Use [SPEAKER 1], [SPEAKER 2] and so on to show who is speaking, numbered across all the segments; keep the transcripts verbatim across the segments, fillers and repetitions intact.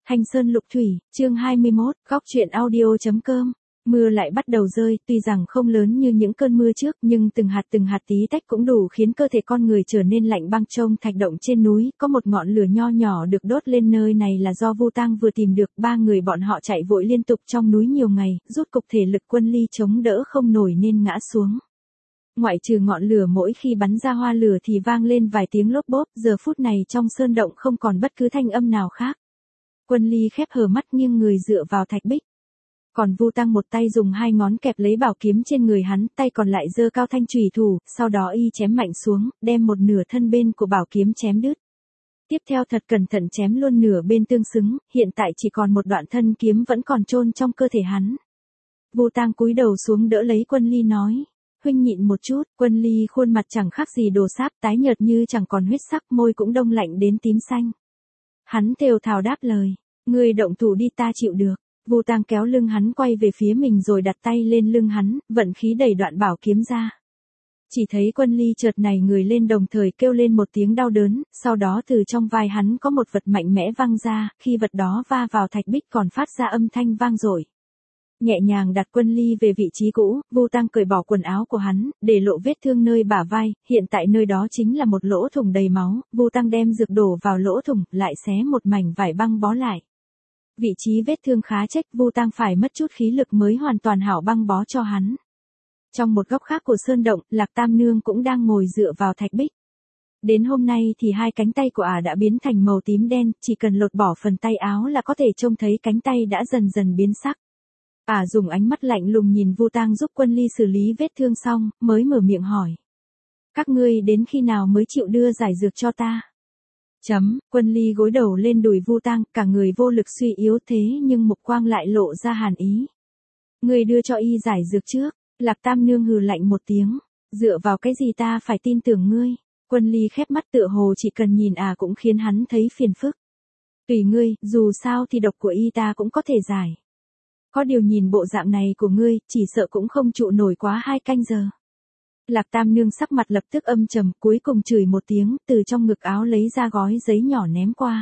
[SPEAKER 1] Thanh Sơn Lục Thủy, chương hai mươi mốt, góc truyện audio.com. Mưa lại bắt đầu rơi, tuy rằng không lớn như những cơn mưa trước, nhưng từng hạt từng hạt tí tách cũng đủ khiến cơ thể con người trở nên lạnh băng. Trông thạch động trên núi, có một ngọn lửa nho nhỏ được đốt lên, nơi này là do Vu Tang vừa tìm được. Ba người bọn họ chạy vội liên tục trong núi nhiều ngày, rút cục thể lực Quân Ly chống đỡ không nổi nên ngã xuống. Ngoại trừ ngọn lửa mỗi khi bắn ra hoa lửa thì vang lên vài tiếng lốp bốp, giờ phút này trong sơn động không còn bất cứ thanh âm nào khác. Quân Ly khép hờ mắt nghiêng người dựa vào thạch bích. Còn Vu Tang một tay dùng hai ngón kẹp lấy bảo kiếm trên người hắn, tay còn lại giơ cao thanh chùy thủ, sau đó y chém mạnh xuống, đem một nửa thân bên của bảo kiếm chém đứt. Tiếp theo thật cẩn thận chém luôn nửa bên tương xứng, hiện tại chỉ còn một đoạn thân kiếm vẫn còn chôn trong cơ thể hắn. Vu Tang cúi đầu xuống đỡ lấy Quân Ly nói, huynh nhịn một chút. Quân Ly khuôn mặt chẳng khác gì đồ sáp, tái nhợt như chẳng còn huyết sắc, môi cũng đông lạnh đến tím xanh. Hắn thều thào đáp lời, ngươi động thủ đi, ta chịu được. Vu Tang kéo lưng hắn quay về phía mình rồi đặt tay lên lưng hắn, vận khí đẩy đoạn bảo kiếm ra. Chỉ thấy Quân Ly chợt nảy người lên, đồng thời kêu lên một tiếng đau đớn, sau đó từ trong vai hắn có một vật mạnh mẽ văng ra, khi vật đó va vào thạch bích còn phát ra âm thanh vang dội. Nhẹ nhàng đặt Quân Ly về vị trí cũ, Vu Tang cởi bỏ quần áo của hắn, để lộ vết thương nơi bả vai, hiện tại nơi đó chính là một lỗ thủng đầy máu. Vu Tang đem dược đổ vào lỗ thủng, lại xé một mảnh vải băng bó lại. Vị trí vết thương khá trách, Vu Tang phải mất chút khí lực mới hoàn toàn hảo băng bó cho hắn. Trong một góc khác của sơn động, Lạc Tam Nương cũng đang ngồi dựa vào thạch bích. Đến hôm nay thì hai cánh tay của ả đã biến thành màu tím đen, chỉ cần lột bỏ phần tay áo là có thể trông thấy cánh tay đã dần dần biến sắc. Ả dùng ánh mắt lạnh lùng nhìn Vu Tang giúp Quân Ly xử lý vết thương xong, mới mở miệng hỏi. Các ngươi đến khi nào mới chịu đưa giải dược cho ta? Chấm, Quân Ly gối đầu lên đùi Vu Tang, cả người vô lực suy yếu, thế nhưng mục quang lại lộ ra hàn ý. Ngươi đưa cho y giải dược trước. Lạc Tam Nương hừ lạnh một tiếng. Dựa vào cái gì ta phải tin tưởng ngươi? Quân Ly khép mắt, tựa hồ chỉ cần nhìn à cũng khiến hắn thấy phiền phức. Tùy ngươi, dù sao thì độc của y ta cũng có thể giải. Có điều nhìn bộ dạng này của ngươi, chỉ sợ cũng không trụ nổi quá hai canh giờ. Lạc Tam Nương sắc mặt lập tức âm trầm, cuối cùng chửi một tiếng, từ trong ngực áo lấy ra gói giấy nhỏ ném qua.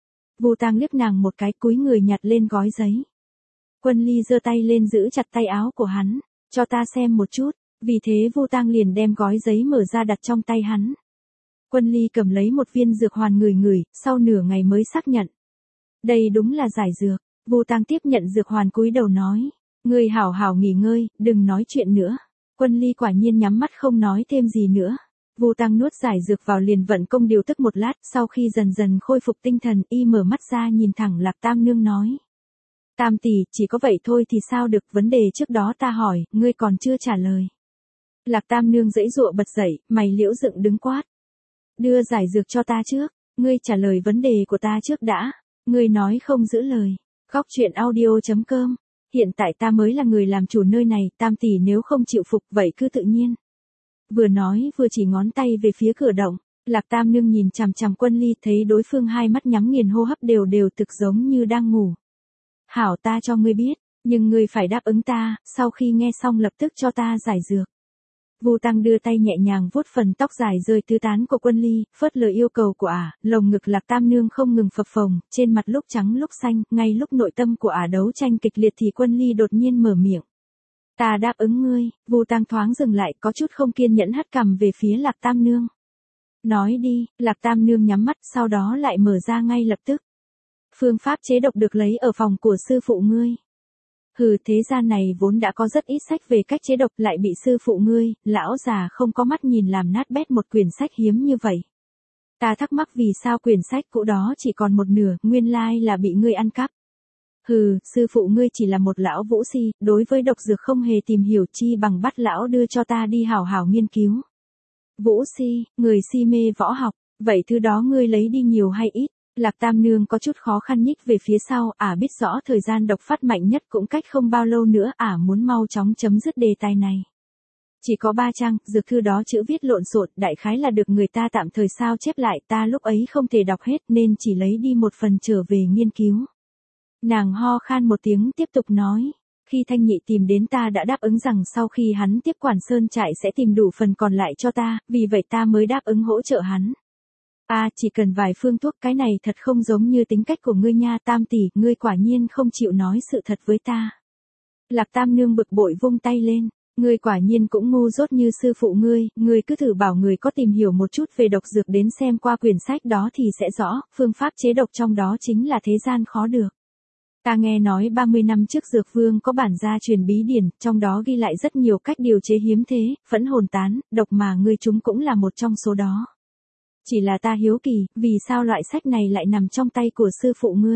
[SPEAKER 1] Vu Tang liếc nàng một cái, cúi người nhặt lên gói giấy. Quân Ly giơ tay lên giữ chặt tay áo của hắn, cho ta xem một chút. Vì thế Vu Tang liền đem gói giấy mở ra đặt trong tay hắn. Quân Ly cầm lấy một viên dược hoàn ngửi ngửi, sau nửa ngày mới xác nhận. Đây đúng là giải dược. Vu Tang tiếp nhận dược hoàn, cúi đầu nói, ngươi hảo hảo nghỉ ngơi, đừng nói chuyện nữa. Quân Ly quả nhiên nhắm mắt không nói thêm gì nữa. Vu Tang nuốt giải dược vào liền vận công điều tức một lát, sau khi dần dần khôi phục tinh thần, y mở mắt ra nhìn thẳng Lạc Tam Nương nói. Tam tỷ, chỉ có vậy thôi thì sao được, vấn đề trước đó ta hỏi, ngươi còn chưa trả lời. Lạc Tam Nương giãy giụa bật dậy, mày liễu dựng đứng quát. Đưa giải dược cho ta trước, ngươi trả lời vấn đề của ta trước đã, ngươi nói không giữ lời. Góc truyện audio.com. Hiện tại ta mới là người làm chủ nơi này, Tam tỷ nếu không chịu phục vậy cứ tự nhiên. Vừa nói vừa chỉ ngón tay về phía cửa động. Lạc Tam Nương nhìn chằm chằm Quân Ly, thấy đối phương hai mắt nhắm nghiền, hô hấp đều đều, thực giống như đang ngủ. Hảo, ta cho ngươi biết, nhưng ngươi phải đáp ứng ta, sau khi nghe xong lập tức cho ta giải dược. Vu Tang đưa tay nhẹ nhàng vuốt phần tóc dài rơi tứ tán của Quân Ly, phớt lờ yêu cầu của ả, lồng ngực Lạc Tam Nương không ngừng phập phồng, trên mặt lúc trắng lúc xanh, ngay lúc nội tâm của ả đấu tranh kịch liệt thì Quân Ly đột nhiên mở miệng. Ta đáp ứng ngươi. Vu Tang thoáng dừng lại, có chút không kiên nhẫn hất cằm về phía Lạc Tam Nương. Nói đi. Lạc Tam Nương nhắm mắt, sau đó lại mở ra ngay lập tức. Phương pháp chế độc được lấy ở phòng của sư phụ ngươi. Hừ, thế gian này vốn đã có rất ít sách về cách chế độc, lại bị sư phụ ngươi, lão già không có mắt nhìn làm nát bét một quyển sách hiếm như vậy. Ta thắc mắc vì sao quyển sách cũ đó chỉ còn một nửa, nguyên lai là bị ngươi ăn cắp. Hừ, sư phụ ngươi chỉ là một lão vũ si, đối với độc dược không hề tìm hiểu, chi bằng bắt lão đưa cho ta đi hảo hảo nghiên cứu. Vũ si, người si mê võ học, vậy thứ đó ngươi lấy đi nhiều hay ít? Lạc Tam Nương có chút khó khăn nhích về phía sau, ả biết rõ thời gian độc phát mạnh nhất cũng cách không bao lâu nữa, ả muốn mau chóng chấm dứt đề tài này. Chỉ có ba trang, dược thư đó chữ viết lộn xộn, đại khái là được người ta tạm thời sao chép lại, ta lúc ấy không thể đọc hết nên chỉ lấy đi một phần trở về nghiên cứu. Nàng ho khan một tiếng tiếp tục nói, khi Thanh Nhị tìm đến ta đã đáp ứng rằng sau khi hắn tiếp quản sơn trại sẽ tìm đủ phần còn lại cho ta, vì vậy ta mới đáp ứng hỗ trợ hắn. À, chỉ cần vài phương thuốc, cái này thật không giống như tính cách của ngươi nha Tam tỷ, ngươi quả nhiên không chịu nói sự thật với ta. Lạc Tam Nương bực bội vung tay lên, ngươi quả nhiên cũng ngu dốt như sư phụ ngươi, ngươi cứ thử bảo người có tìm hiểu một chút về độc dược đến xem qua quyển sách đó thì sẽ rõ, phương pháp chế độc trong đó chính là thế gian khó được. Ta nghe nói ba mươi năm trước Dược Vương có bản gia truyền bí điển, trong đó ghi lại rất nhiều cách điều chế hiếm thế, phẫn hồn tán, độc mà ngươi chúng cũng là một trong số đó. Chỉ là ta hiếu kỳ, vì sao loại sách này lại nằm trong tay của sư phụ ngươi?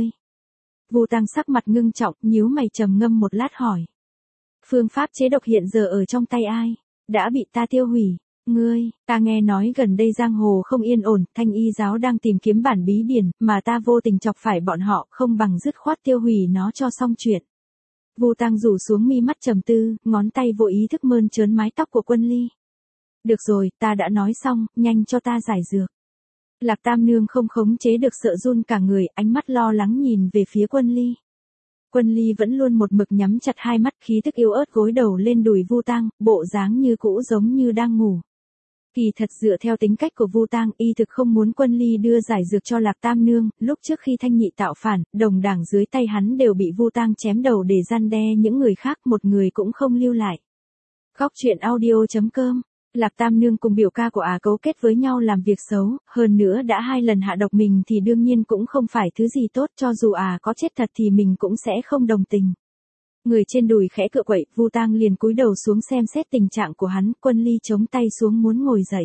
[SPEAKER 1] Vu Tăng sắc mặt ngưng trọng, nhíu mày trầm ngâm một lát hỏi. Phương pháp chế độc hiện giờ ở trong tay ai? Đã bị ta tiêu hủy. Ngươi, ta nghe nói gần đây giang hồ không yên ổn, Thanh Y giáo đang tìm kiếm bản bí điển, mà ta vô tình chọc phải bọn họ, không bằng dứt khoát tiêu hủy nó cho xong chuyện. Vu Tăng rủ xuống mi mắt trầm tư, ngón tay vô ý thức mơn trớn mái tóc của Quân Ly. Được rồi, ta đã nói xong, nhanh cho ta giải dược. Lạc Tam Nương không khống chế được sợ run cả người, ánh mắt lo lắng nhìn về phía Quân Ly. Quân Ly vẫn luôn một mực nhắm chặt hai mắt, khí thức yếu ớt gối đầu lên đùi Vu Tăng, bộ dáng như cũ giống như đang ngủ. Kỳ thật dựa theo tính cách của Vu Tăng, y thực không muốn Quân Ly đưa giải dược cho Lạc Tam Nương, lúc trước khi Thanh Nhị tạo phản, đồng đảng dưới tay hắn đều bị Vu Tăng chém đầu để răn đe những người khác, một người cũng không lưu lại. Góc truyện audio chấm com. Lạc Tam Nương cùng biểu ca của Á cấu kết với nhau làm việc xấu, hơn nữa đã hai lần hạ độc mình thì đương nhiên cũng không phải thứ gì tốt, cho dù Á có chết thật thì mình cũng sẽ không đồng tình. Người trên đùi khẽ cựa quậy, Vu Tăng liền cúi đầu xuống xem xét tình trạng của hắn, Quân Ly chống tay xuống muốn ngồi dậy.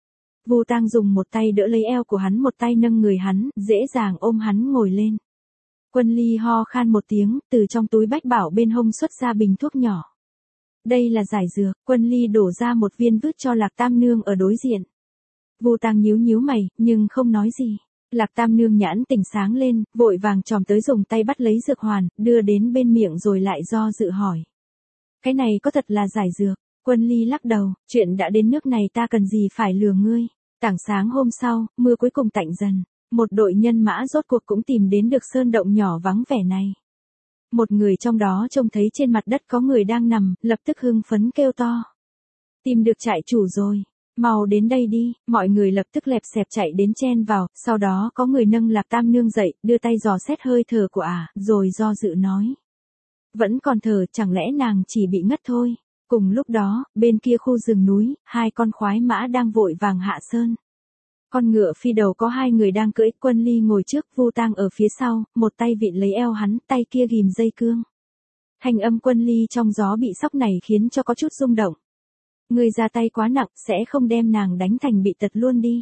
[SPEAKER 1] Vu Tăng dùng một tay đỡ lấy eo của hắn, một tay nâng người hắn, dễ dàng ôm hắn ngồi lên. Quân Ly ho khan một tiếng, từ trong túi bách bảo bên hông xuất ra bình thuốc nhỏ. Đây là giải dược, Quân Ly đổ ra một viên vứt cho Lạc Tam Nương ở đối diện. Vu Tăng nhíu nhíu mày, nhưng không nói gì. Lạc Tam Nương nhãn tỉnh sáng lên, vội vàng chồm tới dùng tay bắt lấy dược hoàn, đưa đến bên miệng rồi lại do dự hỏi. Cái này có thật là giải dược? Quân Ly lắc đầu, chuyện đã đến nước này ta cần gì phải lừa ngươi. Tảng sáng hôm sau, mưa cuối cùng tạnh dần. Một đội nhân mã rốt cuộc cũng tìm đến được sơn động nhỏ vắng vẻ này. Một người trong đó trông thấy trên mặt đất có người đang nằm, lập tức hưng phấn kêu to. Tìm được trại chủ rồi. Mau đến đây đi, mọi người lập tức lẹp xẹp chạy đến chen vào, sau đó có người nâng Lạc Tam Nương dậy, đưa tay dò xét hơi thở của ả, rồi do dự nói. Vẫn còn thở, chẳng lẽ nàng chỉ bị ngất thôi. Cùng lúc đó, bên kia khu rừng núi, hai con khoái mã đang vội vàng hạ sơn. Con ngựa phi đầu có hai người đang cưỡi, Quân Ly ngồi trước, Vu Tăng ở phía sau, một tay vịn lấy eo hắn, tay kia ghìm dây cương. Thanh âm Quân Ly trong gió bị sóc này khiến cho có chút rung động. Người ra tay quá nặng, sẽ không đem nàng đánh thành bị tật luôn đi.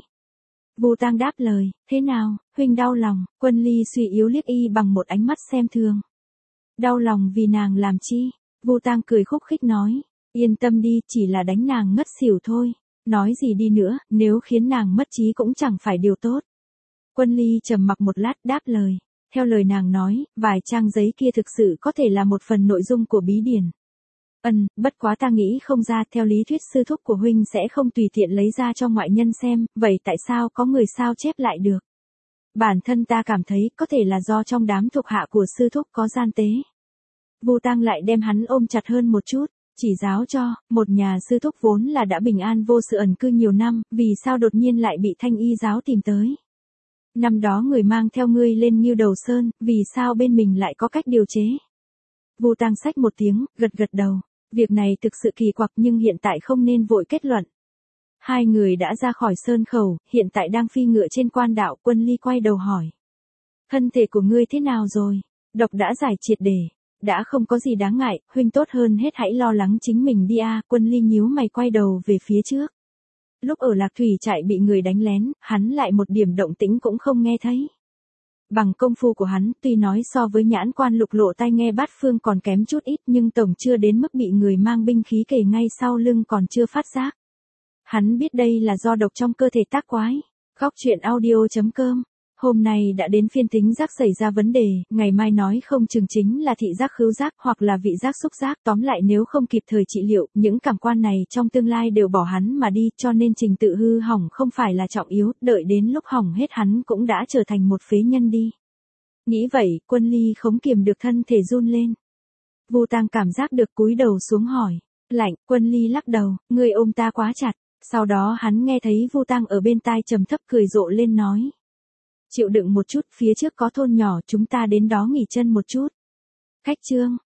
[SPEAKER 1] Vu Tăng đáp lời, thế nào, huynh đau lòng? Quân Ly suy yếu liếc y bằng một ánh mắt xem thường. Đau lòng vì nàng làm chi? Vu Tăng cười khúc khích nói, yên tâm đi, chỉ là đánh nàng ngất xỉu thôi. Nói gì đi nữa, nếu khiến nàng mất trí cũng chẳng phải điều tốt. Quân Ly trầm mặc một lát đáp lời. Theo lời nàng nói, vài trang giấy kia thực sự có thể là một phần nội dung của bí điển. Ân, bất quá ta nghĩ không ra, theo lý thuyết sư thúc của huynh sẽ không tùy tiện lấy ra cho ngoại nhân xem, vậy tại sao có người sao chép lại được? Bản thân ta cảm thấy có thể là do trong đám thuộc hạ của sư thúc có gian tế. Vu Tăng lại đem hắn ôm chặt hơn một chút. Chỉ giáo cho, một nhà sư thúc vốn là đã bình an vô sự ẩn cư nhiều năm, vì sao đột nhiên lại bị Thanh Y giáo tìm tới. Năm đó người mang theo ngươi lên Ngưu Đầu Sơn, vì sao bên mình lại có cách điều chế. Vu Tăng xách một tiếng, gật gật đầu. Việc này thực sự kỳ quặc nhưng hiện tại không nên vội kết luận. Hai người đã ra khỏi sơn khẩu, hiện tại đang phi ngựa trên quan đạo. Quân Ly quay đầu hỏi. Thân thể của ngươi thế nào rồi? Độc đã giải triệt để. Đã không có gì đáng ngại, huynh tốt hơn hết hãy lo lắng chính mình đi a. Quân Ly nhíu mày quay đầu về phía trước. Lúc ở Lạc Thủy trại bị người đánh lén, hắn lại một điểm động tĩnh cũng không nghe thấy. Bằng công phu của hắn, tuy nói so với nhãn quan lục lộ tai nghe bát phương còn kém chút ít, nhưng tổng chưa đến mức bị người mang binh khí kề ngay sau lưng còn chưa phát giác. Hắn biết đây là do độc trong cơ thể tác quái. Góc truyện audio chấm com. Hôm nay đã đến phiên thính giác xảy ra vấn đề, ngày mai nói không chừng chính là thị giác khứu giác hoặc là vị giác xúc giác. Tóm lại nếu không kịp thời trị liệu, những cảm quan này trong tương lai đều bỏ hắn mà đi, cho nên trình tự hư hỏng không phải là trọng yếu, đợi đến lúc hỏng hết hắn cũng đã trở thành một phế nhân đi. Nghĩ vậy, Quân Ly không kiềm được thân thể run lên. Vu Tăng cảm giác được cúi đầu xuống hỏi, lạnh. Quân Ly lắc đầu, ngươi ôm ta quá chặt, Sau đó hắn nghe thấy Vu Tăng ở bên tai trầm thấp cười rộ lên nói. Chịu đựng một chút, phía trước có thôn nhỏ, chúng ta đến đó nghỉ chân một chút. Khách Trương,